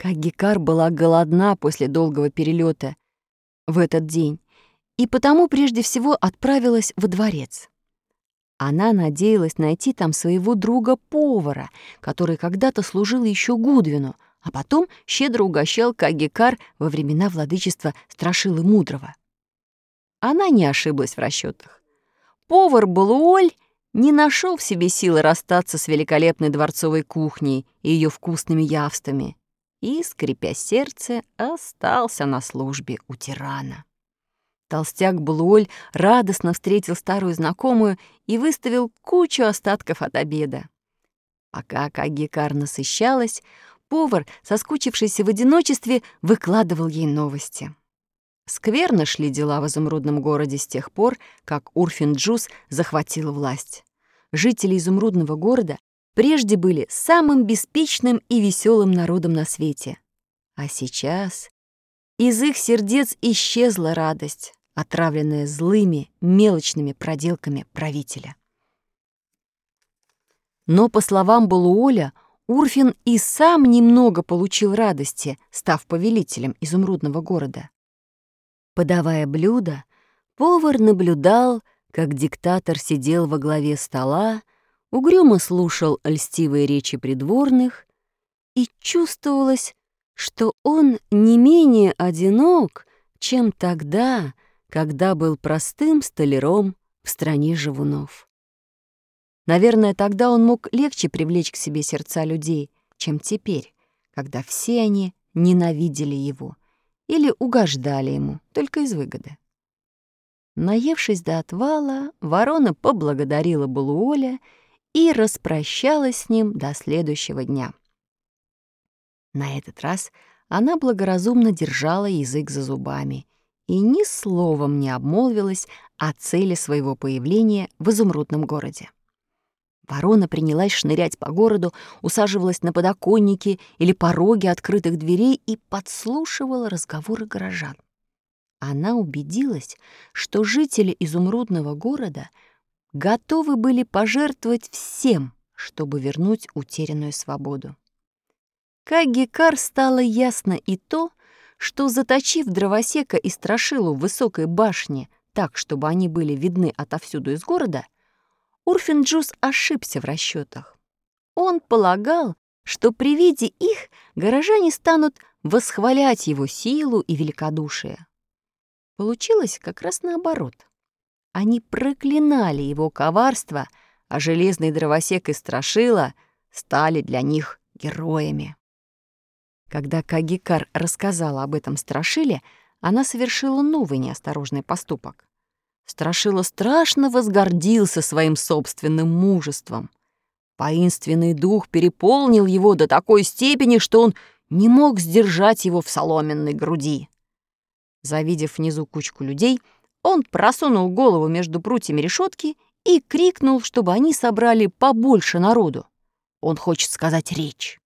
Кагикар была голодна после долгого перелета в этот день и потому прежде всего отправилась во дворец. Она надеялась найти там своего друга-повара, который когда-то служил еще Гудвину, а потом щедро угощал Кагикар во времена владычества Страшилы Мудрого. Она не ошиблась в расчетах. Повар Балуоль не нашел в себе силы расстаться с великолепной дворцовой кухней и ее вкусными явствами и, скрипя сердце, остался на службе у тирана. Толстяк Балуоль радостно встретил старую знакомую и выставил кучу остатков от обеда. Пока Кагикар насыщалась, повар, соскучившийся в одиночестве, выкладывал ей новости. Скверно шли дела в изумрудном городе с тех пор, как Урфин-Джюс захватила власть. Жители изумрудного города прежде были самым беспечным и веселым народом на свете. А сейчас из их сердец исчезла радость, отравленная злыми, мелочными проделками правителя. Но, по словам Балуоля, Урфин и сам немного получил радости, став повелителем изумрудного города. Подавая блюда, повар наблюдал, как диктатор сидел во главе стола, угрюмо слушал льстивые речи придворных, и чувствовалось, что он не менее одинок, чем тогда, когда был простым столяром в стране живунов. Наверное, тогда он мог легче привлечь к себе сердца людей, чем теперь, когда все они ненавидели его или угождали ему только из выгоды. Наевшись до отвала, ворона поблагодарила Балуоля и распрощалась с ним до следующего дня. На этот раз она благоразумно держала язык за зубами и ни словом не обмолвилась о цели своего появления в изумрудном городе. Ворона принялась шнырять по городу, усаживалась на подоконники или пороги открытых дверей и подслушивала разговоры горожан. Она убедилась, что жители изумрудного города готовы были пожертвовать всем, чтобы вернуть утерянную свободу. Кагикар стало ясно и то, что, заточив дровосека и страшилу в высокой башне так, чтобы они были видны отовсюду из города, Урфин-Джюс ошибся в расчетах. Он полагал, что при виде их горожане станут восхвалять его силу и великодушие. Получилось как раз наоборот. Они проклинали его коварство, а железный дровосек и страшила стали для них героями. Когда Кагикар рассказала об этом страшиле, она совершила новый неосторожный поступок. Страшила страшно возгордился своим собственным мужеством. Воинственный дух переполнил его до такой степени, что он не мог сдержать его в соломенной груди. Завидев внизу кучку людей, он просунул голову между прутьями решетки и крикнул, чтобы они собрали побольше народу. Он хочет сказать речь.